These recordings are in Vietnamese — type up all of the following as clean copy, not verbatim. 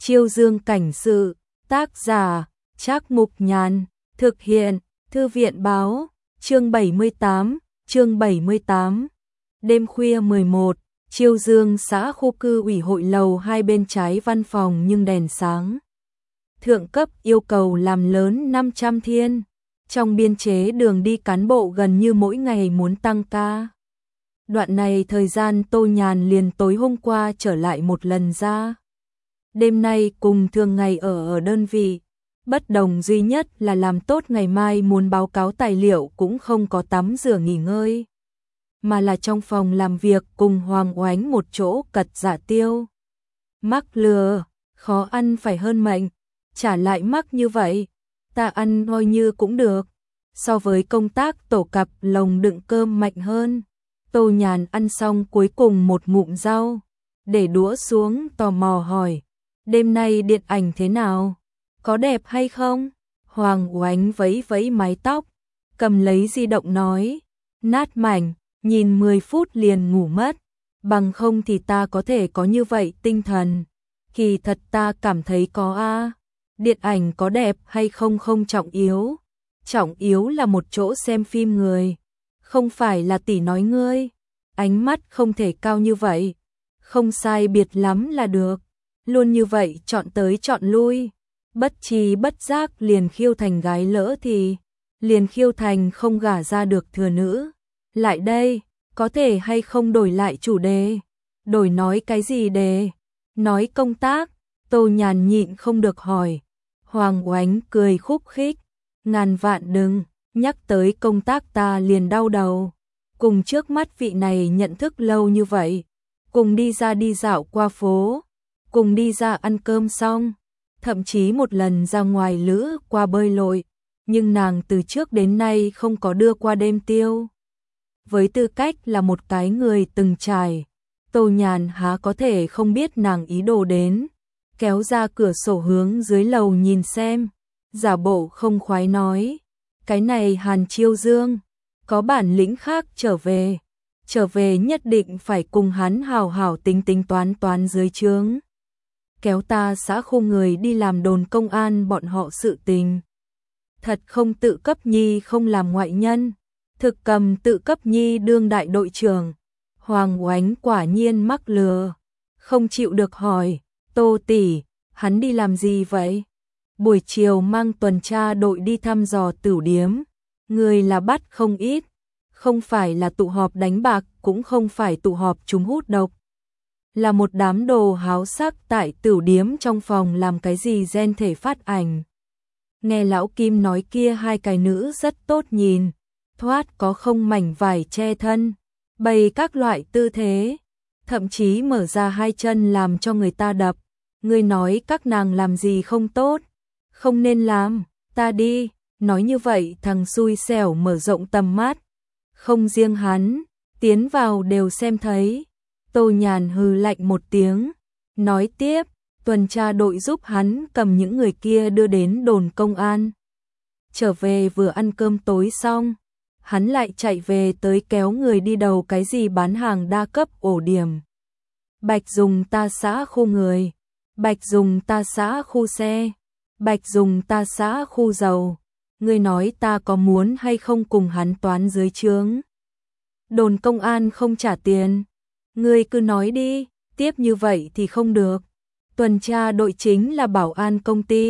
Chiêu Dương cảnh sự, tác giả, Trác Mục Nhàn, thực hiện, Thư viện báo, chương 78. Đêm khuya 11, Chiêu Dương xã khu cư ủy hội lầu 2 bên trái văn phòng nhưng đèn sáng. Thượng cấp yêu cầu làm lớn 500 thiên. Trong biên chế đường đi cán bộ gần như mỗi ngày muốn tăng ca. Đoạn này thời gian Tô Nhàn liền tối hôm qua trở lại một lần ra. Đêm nay cùng thường ngày ở đơn vị, bất đồng duy nhất là làm tốt ngày mai muốn báo cáo tài liệu cũng không có tắm rửa nghỉ ngơi, mà là trong phòng làm việc cùng Hoàng Oánh một chỗ cật giả tiêu. Mắc lừa, khó ăn phải hơn mệnh, trả lại mắc như vậy, ta ăn coi như cũng được, so với công tác tổ cặp lồng đựng cơm mạnh hơn. Tô Nhàn ăn xong cuối cùng một ngụm rau, để đũa xuống tò mò hỏi, đêm nay điện ảnh thế nào? Có đẹp hay không? Hoàng Oánh vẫy vẫy mái tóc, cầm lấy di động nói, nát mảnh, nhìn 10 phút liền ngủ mất, bằng không thì ta có thể có như vậy tinh thần. Kỳ thật ta cảm thấy có a. Điện ảnh có đẹp hay không không trọng yếu là một chỗ xem phim người, không phải là tỷ nói ngươi, ánh mắt không thể cao như vậy, không sai biệt lắm là được, luôn như vậy chọn tới chọn lui, bất tri bất giác liền khiêu thành gái lỡ thì, liền khiêu thành không gả ra được thừa nữ. Lại đây, có thể hay không đổi lại chủ đề? Đổi nói cái gì đề? Nói công tác, Tô Nhàn nhịn không được hỏi. Hoàng Oánh cười khúc khích, ngàn vạn đừng, nhắc tới công tác ta liền đau đầu. Cùng trước mắt vị này nhận thức lâu như vậy, cùng đi ra đi dạo qua phố, cùng đi ra ăn cơm xong, thậm chí một lần ra ngoài lữ qua bơi lội, nhưng nàng từ trước đến nay không có đưa qua đêm tiêu. Với tư cách là một cái người từng trải, Tô Nhàn há có thể không biết nàng ý đồ đến, kéo ra cửa sổ hướng dưới lầu nhìn xem, giả bộ không khoái nói, cái này Hàn Chiêu Dương, có bản lĩnh khác trở về nhất định phải cùng hắn hào hào tính tính toán dưới trướng. Kéo ta xã khu người đi làm đồn công an bọn họ sự tình. Thật không tự cấp nhi không làm ngoại nhân, thực cầm tự cấp nhi đương đại đội trưởng. Hoàng Oánh quả nhiên mắc lừa, không chịu được hỏi, Tô tỷ, hắn đi làm gì vậy? Buổi chiều mang tuần tra đội đi thăm dò tửu điếm, người là bắt không ít, không phải là tụ họp đánh bạc, cũng không phải tụ họp chúng hút độc. Là một đám đồ háo sắc tại tửu điếm trong phòng làm cái gì gen thể phát ảnh. Nghe lão Kim nói kia hai cái nữ rất tốt nhìn, thoát có không mảnh vải che thân, bày các loại tư thế, thậm chí mở ra hai chân làm cho người ta đập. Ngươi nói các nàng làm gì không tốt, không nên làm, ta đi. Nói như vậy thằng xui xẻo mở rộng tầm mắt, không riêng hắn, tiến vào đều xem thấy. Tô Nhàn hừ lạnh một tiếng, nói tiếp, tuần tra đội giúp hắn cầm những người kia đưa đến đồn công an. Trở về vừa ăn cơm tối xong, hắn lại chạy về tới kéo người đi đầu cái gì bán hàng đa cấp ổ điểm. Bạch dùng ta xã khu người, Bạch dùng ta xã khu xe, Bạch dùng ta xã khu dầu. Ngươi nói ta có muốn hay không cùng hắn toán dưới trướng? Đồn công an không trả tiền, ngươi cứ nói đi, tiếp như vậy thì không được. Tuần tra đội chính là bảo an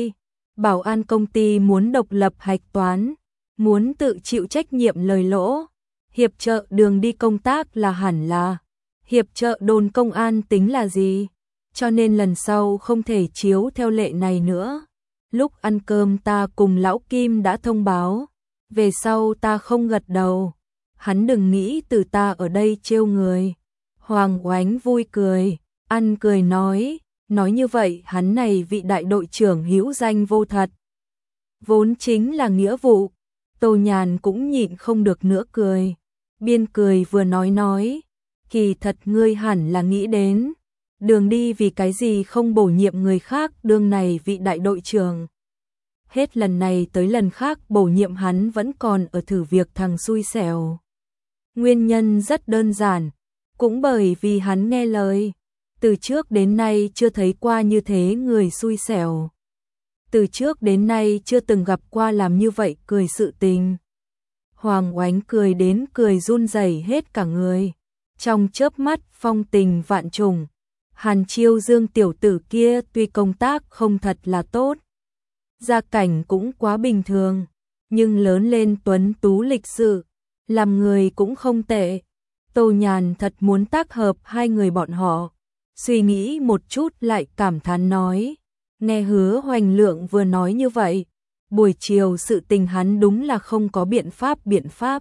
công ty muốn độc lập hạch toán, muốn tự chịu trách nhiệm lời lỗ. Hiệp trợ đường đi công tác là hẳn là, hiệp trợ đồn công an tính là gì? Cho nên lần sau không thể chiếu theo lệ này nữa. Lúc ăn cơm ta cùng lão Kim đã thông báo, về sau ta không gật đầu, hắn đừng nghĩ từ ta ở đây trêu người. Hoàng Oánh vui cười, ăn cười nói như vậy hắn này vị đại đội trưởng hữu danh vô thật. Vốn chính là nghĩa vụ. Tô Nhàn cũng nhịn không được nữa cười, biên cười vừa nói, kỳ thật ngươi hẳn là nghĩ đến, đường đi vì cái gì không bổ nhiệm người khác đương này vị đại đội trưởng. Hết lần này tới lần khác bổ nhiệm hắn vẫn còn ở thử việc thằng xui xẻo. Nguyên nhân rất đơn giản, cũng bởi vì hắn nghe lời. Từ trước đến nay chưa thấy qua như thế người xui xẻo. Từ trước đến nay chưa từng gặp qua làm như vậy cười sự tình. Hoàng Oánh cười đến cười run rẩy hết cả người. Trong chớp mắt phong tình vạn trùng. Hàn Chiêu Dương tiểu tử kia tuy công tác không thật là tốt, gia cảnh cũng quá bình thường, nhưng lớn lên tuấn tú lịch sự, làm người cũng không tệ. Tô Nhàn thật muốn tác hợp hai người bọn họ. Suy nghĩ một chút lại cảm thán nói, nghe Hứa Hoành Lượng vừa nói như vậy, buổi chiều sự tình hắn đúng là không có biện pháp.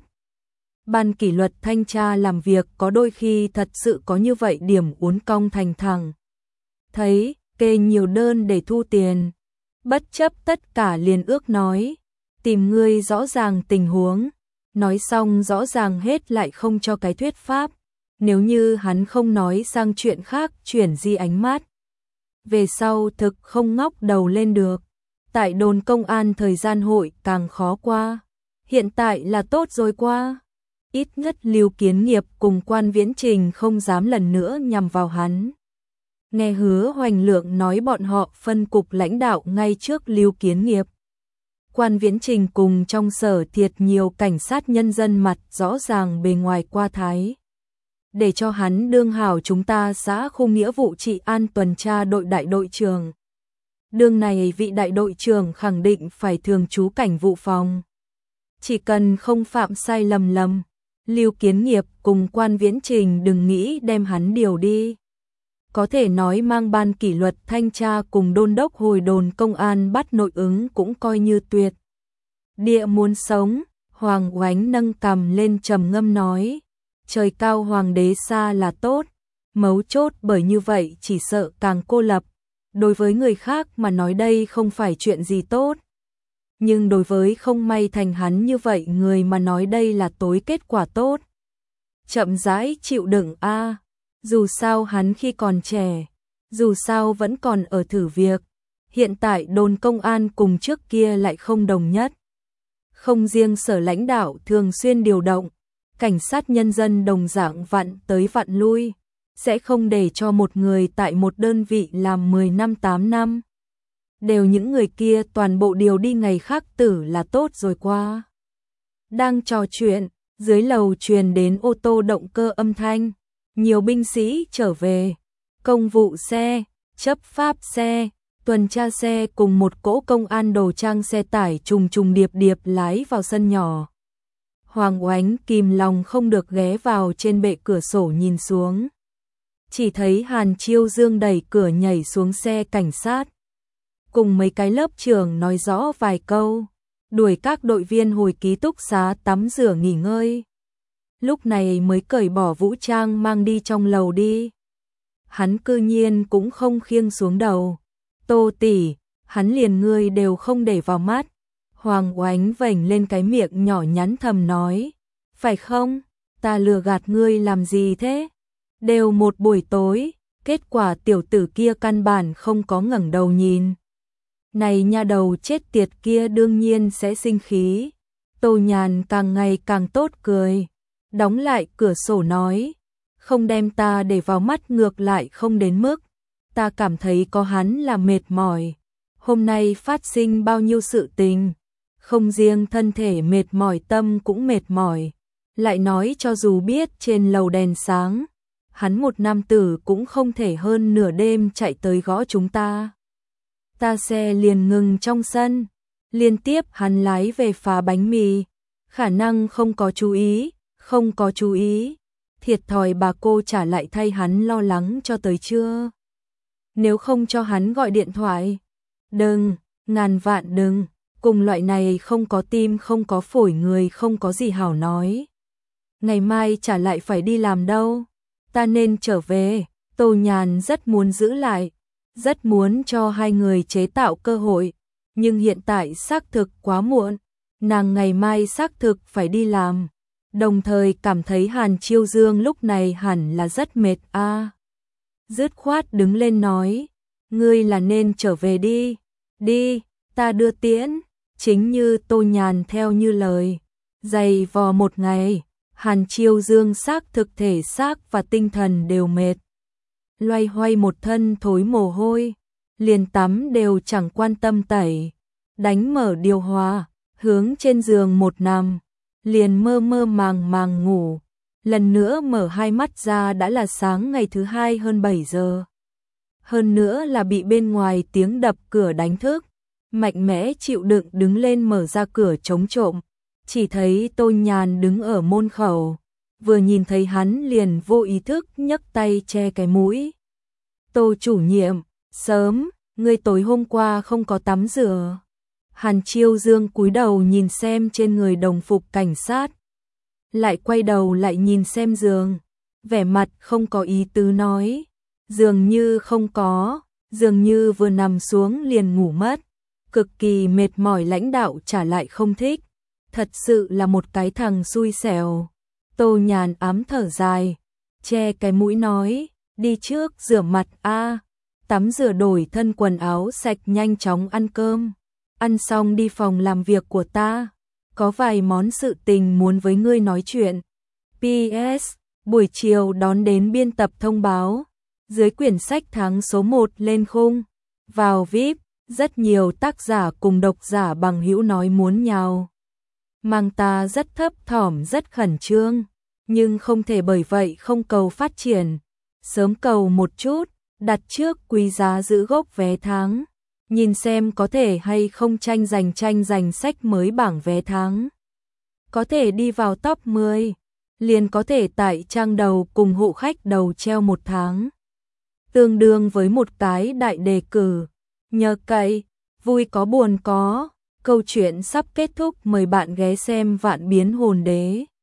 Ban kỷ luật thanh tra làm việc có đôi khi thật sự có như vậy điểm uốn cong thành thẳng. Thấy, kê nhiều đơn để thu tiền. Bất chấp tất cả liền ước nói, tìm ngươi rõ ràng tình huống. Nói xong rõ ràng hết lại không cho cái thuyết pháp. Nếu như hắn không nói sang chuyện khác chuyển di ánh mắt. Về sau thực không ngóc đầu lên được. Tại đồn công an thời gian hội càng khó qua. Hiện tại là tốt rồi qua. Ít nhất Lưu Kiến Nghiệp cùng Quan Viễn Trình không dám lần nữa nhằm vào hắn. Nghe Hứa Hoành Lượng nói bọn họ phân cục lãnh đạo ngay trước Lưu Kiến Nghiệp. Quan Viễn Trình cùng trong sở thiệt nhiều cảnh sát nhân dân mặt rõ ràng bề ngoài qua thái. Để cho hắn đương hảo chúng ta xã khu nghĩa vụ trị an tuần tra đội đại đội trưởng. Đương này vị đại đội trưởng khẳng định phải thường trú cảnh vụ phòng. Chỉ cần không phạm sai lầm, Lưu Kiến Nghiệp cùng Quan Viễn Trình đừng nghĩ đem hắn điều đi. Có thể nói mang ban kỷ luật thanh tra cùng đôn đốc hồi đồn công an bắt nội ứng cũng coi như tuyệt. Địa muốn sống, Hoàng Oánh nâng cằm lên trầm ngâm nói, trời cao hoàng đế xa là tốt, mấu chốt bởi như vậy chỉ sợ càng cô lập. Đối với người khác mà nói đây không phải chuyện gì tốt. Nhưng đối với không may thành hắn như vậy người mà nói đây là tối kết quả tốt. Chậm rãi chịu đựng a. Dù sao hắn khi còn trẻ, dù sao vẫn còn ở thử việc. Hiện tại đồn công an cùng trước kia lại không đồng nhất. Không riêng sở lãnh đạo thường xuyên điều động, cảnh sát nhân dân đồng dạng vặn tới vặn lui, sẽ không để cho một người tại một đơn vị làm 10 năm 8 năm. Đều những người kia toàn bộ điều đi ngày khác tử là tốt rồi qua. Đang trò chuyện, dưới lầu truyền đến ô tô động cơ âm thanh, nhiều binh sĩ trở về, công vụ xe, chấp pháp xe, tuần tra xe cùng một cỗ công an đồ trang xe tải trùng điệp lái vào sân nhỏ. Hoàng Oánh kìm lòng không được ghé vào trên bệ cửa sổ nhìn xuống. Chỉ thấy Hàn Chiêu Dương đẩy cửa nhảy xuống xe cảnh sát. Cùng mấy cái lớp trưởng nói rõ vài câu, đuổi các đội viên hồi ký túc xá tắm rửa nghỉ ngơi. Lúc này mới cởi bỏ vũ trang mang đi trong lầu đi. Hắn cư nhiên cũng không khiêng xuống đầu. Tô tỷ, hắn liền ngươi đều không để vào mắt. Hoàng Oánh vểnh lên cái miệng nhỏ nhắn thầm nói, phải không, ta lừa gạt ngươi làm gì thế? Đều một buổi tối, kết quả tiểu tử kia căn bản không có ngẩng đầu nhìn. Này nha đầu chết tiệt kia đương nhiên sẽ sinh khí. Tô Nhàn càng ngày càng tốt cười, đóng lại cửa sổ nói, không đem ta để vào mắt ngược lại không đến mức. Ta cảm thấy có hắn là mệt mỏi. Hôm nay phát sinh bao nhiêu sự tình, không riêng thân thể mệt mỏi tâm cũng mệt mỏi. Lại nói cho dù biết trên lầu đèn sáng, hắn một nam tử cũng không thể hơn nửa đêm chạy tới gõ chúng ta. Ta xe liền ngừng trong sân, liên tiếp hắn lái về phá bánh mì, khả năng không có chú ý, thiệt thòi bà cô trả lại thay hắn lo lắng cho tới trưa. Nếu không cho hắn gọi điện thoại, đừng, ngàn vạn đừng, cùng loại này không có tim không có phổi người không có gì hảo nói. Ngày mai trả lại phải đi làm đâu, ta nên trở về. Tô Nhàn rất muốn giữ lại, rất muốn cho hai người chế tạo cơ hội, nhưng hiện tại xác thực quá muộn, nàng ngày mai xác thực phải đi làm, đồng thời cảm thấy Hàn Chiêu Dương lúc này hẳn là rất mệt a. Dứt khoát đứng lên nói, ngươi là nên trở về đi, đi, ta đưa tiễn. Chính như Tô Nhàn theo như lời, dày vò một ngày, Hàn Chiêu Dương xác thực thể xác và tinh thần đều mệt. loay hoay một thân thối mồ hôi, liền tắm đều chẳng quan tâm tẩy, đánh mở điều hòa, hướng trên giường một nằm, liền mơ mơ màng màng ngủ, lần nữa mở hai mắt ra đã là sáng ngày thứ hai hơn 7 giờ. Hơn nữa là bị bên ngoài tiếng đập cửa đánh thức, mạnh mẽ chịu đựng đứng lên mở ra cửa chống trộm, chỉ thấy Tô Nhàn đứng ở môn khẩu, vừa nhìn thấy hắn liền vô ý thức nhấc tay che cái mũi. Tô chủ nhiệm, sớm, ngươi tối hôm qua không có tắm rửa. Hàn Chiêu Dương cúi đầu nhìn xem trên người đồng phục cảnh sát, lại quay đầu lại nhìn xem giường, vẻ mặt không có ý tứ nói, dường như không có, dường như vừa nằm xuống liền ngủ mất, cực kỳ mệt mỏi. Lãnh đạo trả lại không thích, thật sự là một cái thằng xui xẻo. Tô Nhàn ám thở dài, che cái mũi nói, đi trước rửa mặt a, tắm rửa đổi thân quần áo sạch nhanh chóng ăn cơm, ăn xong đi phòng làm việc của ta, có vài món sự tình muốn với ngươi nói chuyện. PS, buổi chiều đón đến biên tập thông báo, dưới quyển sách tháng số 1 lên khung, vào VIP, rất nhiều tác giả cùng độc giả bằng hữu nói muốn nhào. Mang ta rất thấp thỏm rất khẩn trương, nhưng không thể bởi vậy không cầu phát triển, sớm cầu một chút, đặt trước quý giá giữ gốc vé tháng, nhìn xem có thể hay không tranh giành sách mới bảng vé tháng. Có thể đi vào top 10, liền có thể tại trang đầu cùng hộ khách đầu treo một tháng. Tương đương với một cái đại đề cử, nhờ cậy, vui có buồn có, câu chuyện sắp kết thúc, mời bạn ghé xem Vạn Biến Hồn Đế.